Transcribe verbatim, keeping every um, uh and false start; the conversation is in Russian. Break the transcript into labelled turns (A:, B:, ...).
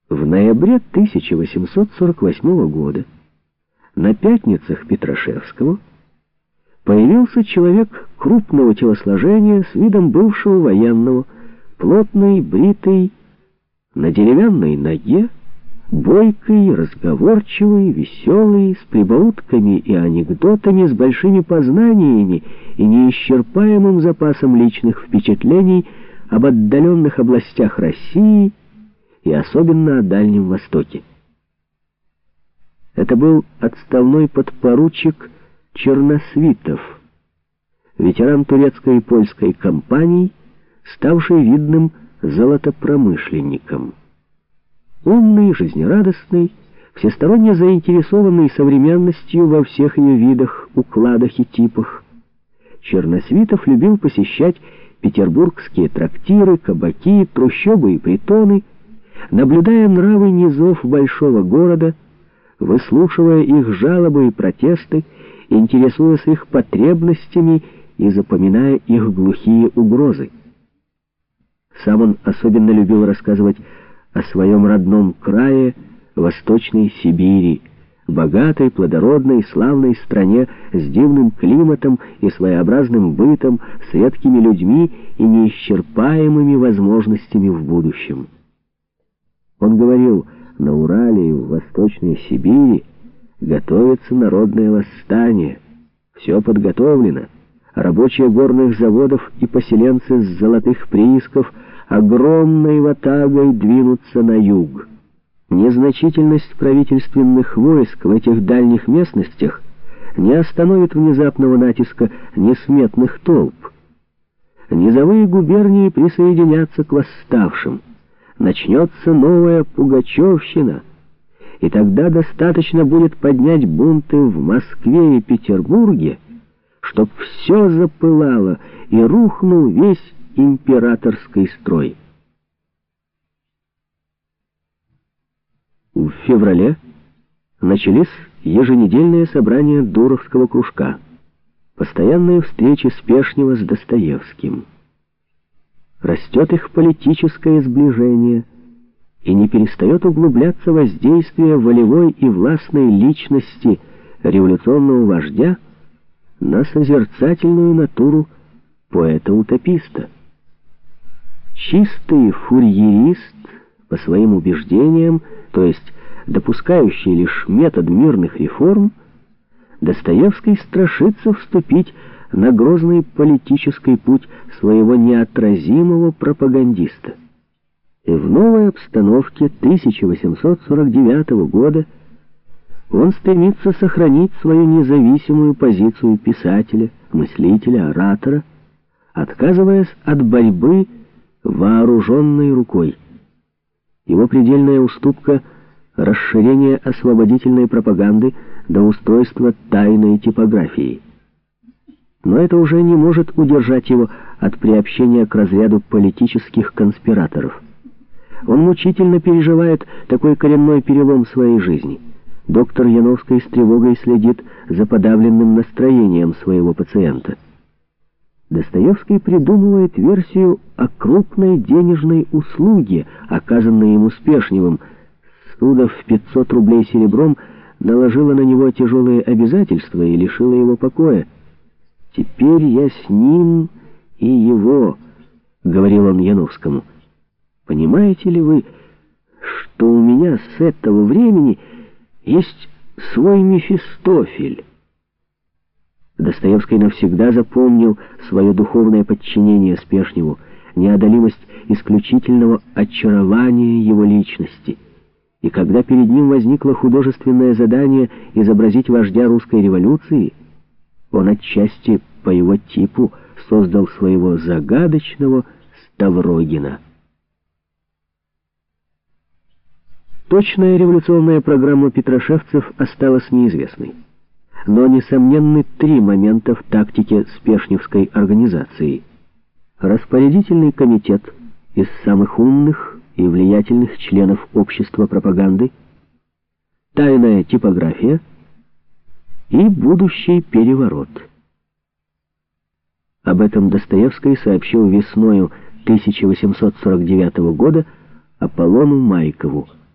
A: В ноябре тысяча восемьсот сорок восьмого года на Пятницах Петрашевского появился человек крупного телосложения с видом бывшего военного, плотный, бритый, на деревянной ноге, бойкий, разговорчивый, веселый, с прибаутками и анекдотами, с большими познаниями и неисчерпаемым запасом личных впечатлений об отдаленных областях России и особенно о Дальнем Востоке. Это был отставной подпоручик Черносвитов, ветеран турецкой и польской кампаний, ставший видным золотопромышленником. Умный, жизнерадостный, всесторонне заинтересованный современностью во всех ее видах, укладах и типах, Черносвитов любил посещать петербургские трактиры, кабаки, трущобы и притоны, наблюдая нравы низов большого города, выслушивая их жалобы и протесты, интересуясь их потребностями и запоминая их глухие угрозы. Сам он особенно любил рассказывать о своем родном крае, Восточной Сибири, богатой, плодородной, славной стране с дивным климатом и своеобразным бытом, с редкими людьми и неисчерпаемыми возможностями в будущем. Он говорил: на Урале и в Восточной Сибири готовится народное восстание. Все подготовлено. Рабочие горных заводов и поселенцы с золотых приисков огромной ватагой двинутся на юг. Незначительность правительственных войск в этих дальних местностях не остановит внезапного натиска несметных толп. Низовые губернии присоединятся к восставшим. Начнется новая пугачевщина, и тогда достаточно будет поднять бунты в Москве и Петербурге, чтоб все запылало и рухнул весь императорский строй. В феврале начались еженедельные собрания Дуровского кружка, постоянные встречи Спешнева с Достоевским. Растет их политическое сближение, и не перестает углубляться воздействие волевой и властной личности революционного вождя на созерцательную натуру поэта-утописта. Чистый фурьерист по своим убеждениям, то есть допускающий лишь метод мирных реформ, Достоевский страшится вступить на грозный политический путь своего неотразимого пропагандиста. И в новой обстановке тысяча восемьсот сорок девятого года он стремится сохранить свою независимую позицию писателя, мыслителя, оратора, отказываясь от борьбы вооруженной рукой. Его предельная уступка — расширение освободительной пропаганды до устройства тайной типографии. Но это уже не может удержать его от приобщения к разряду политических конспираторов. Он мучительно переживает такой коренной перелом в своей жизни. Доктор Яновский с тревогой следит за подавленным настроением своего пациента. Достоевский придумывает версию о крупной денежной услуге, оказанной ему Спешневым. Суда в пятьсот рублей серебром наложила на него тяжелые обязательства и лишила его покоя. «Теперь я с ним и его», — говорил он Яновскому. «Понимаете ли вы, что у меня с этого времени есть свой Мефистофель?» Достоевский навсегда запомнил свое духовное подчинение Спешневу, неодолимость исключительного очарования его личности. И когда перед ним возникло художественное задание изобразить вождя русской революции, он отчасти по его типу создал своего загадочного Ставрогина. Точная революционная программа петрошевцев осталась неизвестной. Но несомненны три момента в тактике спешневской организации. Распорядительный комитет из самых умных и влиятельных членов общества пропаганды, тайная типография и будущий переворот. Об этом Достоевский сообщил весною тысяча восемьсот сорок девятого года Аполлону Майкову.